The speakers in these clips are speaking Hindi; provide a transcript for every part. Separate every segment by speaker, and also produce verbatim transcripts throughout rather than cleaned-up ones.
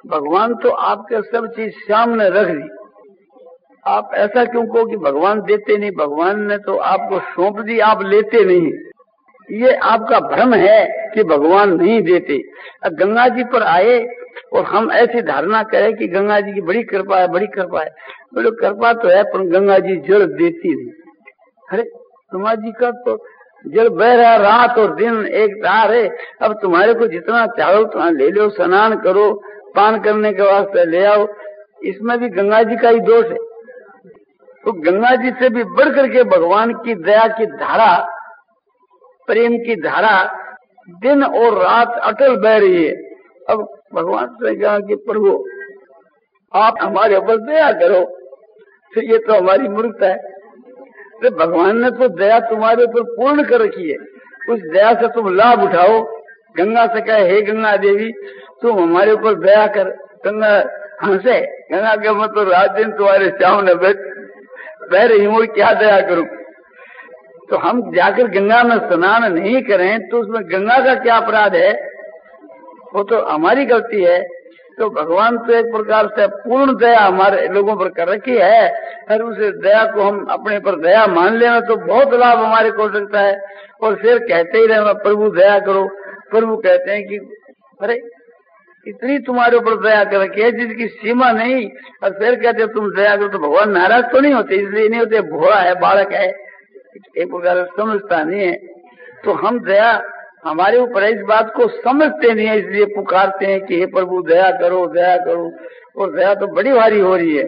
Speaker 1: भगवान तो आपके सब चीज सामने रख दी। आप ऐसा क्यों कहो कि भगवान देते नहीं? भगवान ने तो आपको सौंप दी, आप लेते नहीं। ये आपका भ्रम है कि भगवान नहीं देते। अब गंगा जी पर आए और हम ऐसी धारणा करें कि गंगा जी की बड़ी कृपा है, बड़ी कृपा है। बोलो कृपा तो है, पर गंगा जी जल देती नहीं। अरे गंगा जी का तो जल बह रहा रात और दिन एक तार है। अब तुम्हारे को जितना चाहो तो ले लो, स्नान करो, पान करने के वास्ते ले आओ, इसमें भी गंगा जी का ही दोष है। तो गंगा जी से भी बढ़ करके भगवान की दया की धारा, प्रेम की धारा दिन और रात अटल बह रही है। अब भगवान से कहा कि प्रभु आप हमारे ऊपर दया करो, तो ये तो हमारी मूर्खता है। तो भगवान ने तो दया तुम्हारे ऊपर पूर्ण कर रखी है, उस दया से तुम लाभ उठाओ। गंगा से कहे हे गंगा देवी तुम हमारे ऊपर दया कर। गंगा हंसे, गंगा के मैं तो रात दिन तुम्हारे सामने बह रही हूँ, क्या दया करूं? तो हम जाकर गंगा में स्नान नहीं करें तो उसमें गंगा का क्या अपराध है? वो तो हमारी गलती है। तो भगवान तो एक प्रकार से पूर्ण दया हमारे लोगों पर कर रखी है, और उस दया को हम अपने पर दया मान लेना तो बहुत लाभ हमारे को हो सकता है। और फिर कहते ही रहना प्रभु दया करो। प्रभु कहते हैं कि अरे इतनी तुम्हारे ऊपर दया कर रखी है जिसकी सीमा नहीं, और फिर कहते तुम दया करो। तो भगवान नाराज तो नहीं होते, इसलिए नहीं होते, भोला है, बालक है, एक प्रकार समझता नहीं है। तो हम दया हमारे ऊपर इस बात को समझते नहीं है, इसलिए पुकारते हैं कि हे प्रभु दया करो, दया करो। और दया तो बड़ी भारी हो रही है।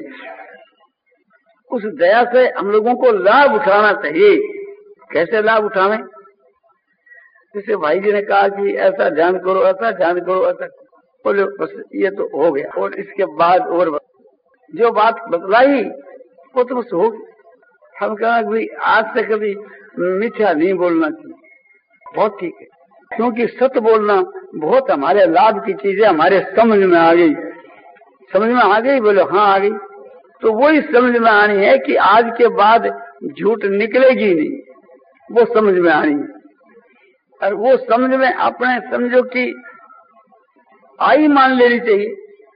Speaker 1: उस दया से हम लोगों को लाभ उठाना चाहिए। कैसे लाभ उठावे? जैसे भाई जी ने कहा कि ऐसा ध्यान करो, ऐसा ध्यान करो, ऐसा बोले, बस ये तो हो गया। और इसके बाद और जो बात बतलाई वो तो बस हो गई। हम कहा कि आज से कभी मिथ्या नहीं बोलना चाहिए। बहुत ठीक है, क्योंकि सत्य बोलना बहुत हमारे लाभ की चीजें हमारे समझ में आ गई। समझ में आ गई? बोलो हाँ आ गई। तो वही समझ में आनी है कि आज के बाद झूठ निकलेगी नहीं, वो समझ में आनी है। और वो समझ में अपने समझो कि आई मान लेनी चाहिए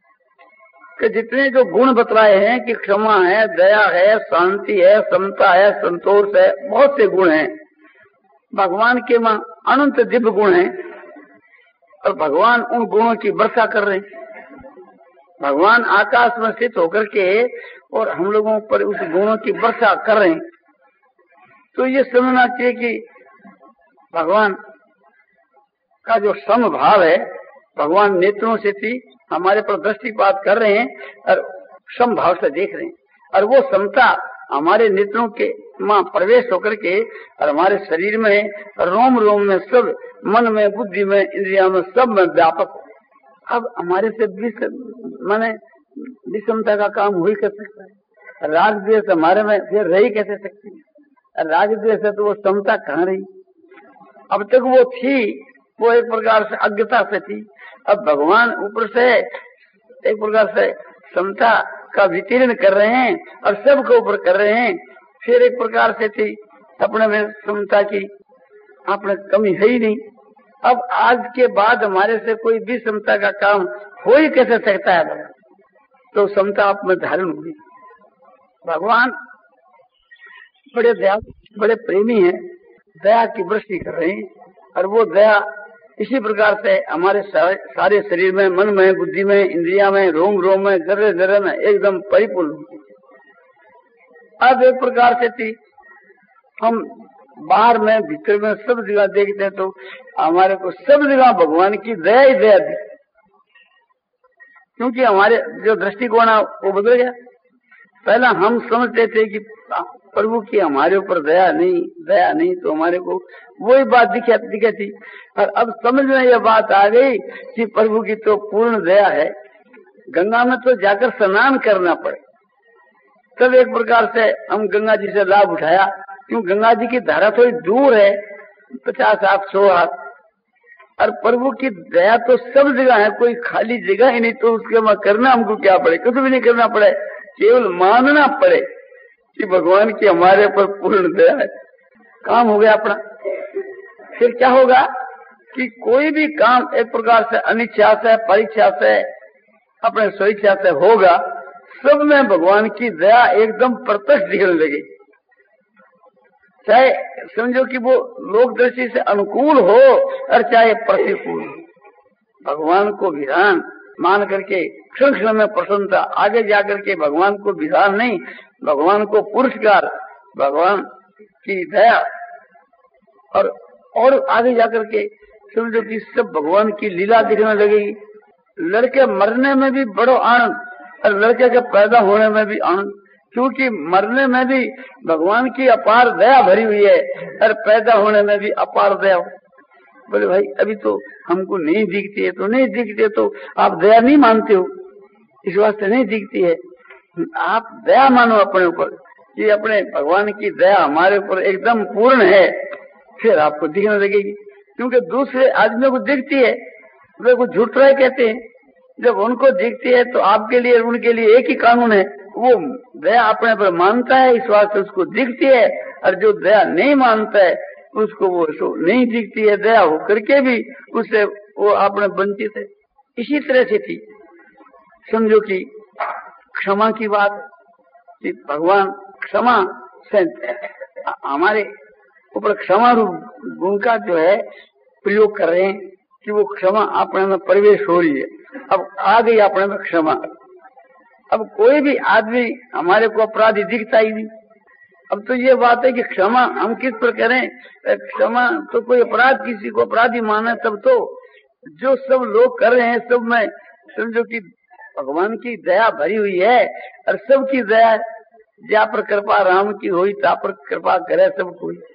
Speaker 1: कि जितने जो गुण बतलाए हैं कि क्षमा है, दया है, शांति है, समता है, संतोष है, बहुत से गुण हैं। भगवान के मां अनंत दिव्य गुण हैं, और भगवान उन गुणों की वर्षा कर रहे हैं। भगवान आकाश में स्थित होकर के और हम लोगों पर उस गुणों की वर्षा कर रहे हैं। तो ये समझना चाहिए कि भगवान का जो समभाव है, भगवान नेत्रों से थी हमारे पर दृष्टिपात कर रहे हैं और समभाव से देख रहे हैं। और वो समता हमारे नेत्रों के मां प्रवेश होकर के और हमारे शरीर में, रोम रोम में, सब मन में, बुद्धि में, इंद्रिया में, सब में व्यापक। अब हमारे से माने विषमता का काम हो ही कर सकता है? राग द्वेष हमारे में फिर रही कैसे सकती है? राग द्वेष है तो वो समता कहाँ रही? अब तक वो थी, वो एक प्रकार से अज्ञता से थी। अब भगवान ऊपर से एक प्रकार से समता का वितीर्ण कर रहे हैं और सबके ऊपर कर रहे हैं। फिर एक प्रकार से थी अपने में समता की अपने कमी है ही नहीं। अब आज के बाद हमारे से कोई भी समता का काम हो ही कैसे सकता है? तो समता आप में धारण हुई। भगवान बड़े दया, बड़े प्रेमी हैं, दया की वृष्टि कर रहे हैं। और वो दया इसी प्रकार से हमारे सारे शरीर में, मन में, बुद्धि में, इंद्रिया में, रोम रोम में, जर्रे जर्रे में एकदम परिपूर्ण होती है। अब एक प्रकार से थी हम बाहर में, भीतर में, सब जगह देखते हैं तो हमारे को सब जगह भगवान की दया ही दया दी। क्योंकि हमारे जो दृष्टिकोण है वो बदल गया। पहला हम समझते थे कि प्रभु की हमारे ऊपर दया नहीं, दया नहीं, तो हमारे को वही बात दिखा दिखी थी। और अब समझ में यह बात आ गई कि प्रभु की तो पूर्ण दया है। गंगा में तो जाकर स्नान करना पड़े, तब एक प्रकार से हम गंगा जी से लाभ उठाया। क्यों? गंगा जी की धारा थोड़ी दूर है, पचास हाथ सौ हाथ। और प्रभु की दया तो सब जगह है, कोई खाली जगह ही नहीं। तो उसके वहां करना हमको क्या पड़े? कुछ भी नहीं करना पड़े, केवल मानना पड़े कि भगवान की हमारे पर पूर्ण दया है। काम हो गया अपना। फिर क्या होगा कि कोई भी काम एक प्रकार से अनिच्छा से, परीक्षा से अपने स्वेच्छा से होगा, सब में भगवान की दया एकदम प्रत्यक्ष दिखने लगी। चाहे समझो कि वो लोक दृष्टि से अनुकूल हो और चाहे प्रतिकूल, भगवान को विधान मान करके क्षण क्षण में प्रसन्नता, आगे जाकर के भगवान को विधान नहीं, भगवान को पुरस्कार, भगवान की दया, और और आगे जाकर के समझो कि सब भगवान की लीला दिखने लगेगी। लड़के मरने में भी बड़ो आनंद और लड़के के पैदा होने में भी आनंद, क्योंकि मरने में भी भगवान की अपार दया भरी हुई है और पैदा होने में भी अपार दया। बोले भाई अभी तो हमको नहीं दिखती है, तो नहीं दिखती है तो आप दया नहीं मानते हो, इस वास्ते नहीं दिखती है। आप दया मानो अपने ऊपर कि अपने भगवान की दया हमारे ऊपर एकदम पूर्ण है, फिर आपको दिखने लगेगी। क्योंकि दूसरे आदमियों को दिखती है, वे कुछ झूठ रहे कहते हैं, जब उनको दिखती है तो आपके लिए उनके लिए एक ही कानून है, वो दया अपने पर मानता है, इस वास्ते उसको दिखती है, और जो दया नहीं मानता है उसको वो नहीं दिखती है, दया हो करके भी उससे वो अपने वंचित है। इसी तरह से थी समझो कि क्षमा की बात कि भगवान क्षमा से हमारे ऊपर क्षमा रूप गुण का जो है प्रयोग कर रहे हैं कि वो क्षमा अपने में प्रवेश हो रही है। अब आ गई अपने में क्षमा। अब कोई भी आदमी हमारे को अपराधी दिखता ही नहीं। अब तो ये बात है कि क्षमा हम किस पर करें, क्षमा तो कोई अपराध किसी को अपराधी माने, तब तो जो सब लोग कर रहे हैं सब में समझो कि भगवान की दया भरी हुई है, और सबकी दया जा पर कृपा राम की हुई ता पर कृपा करे सब कोई।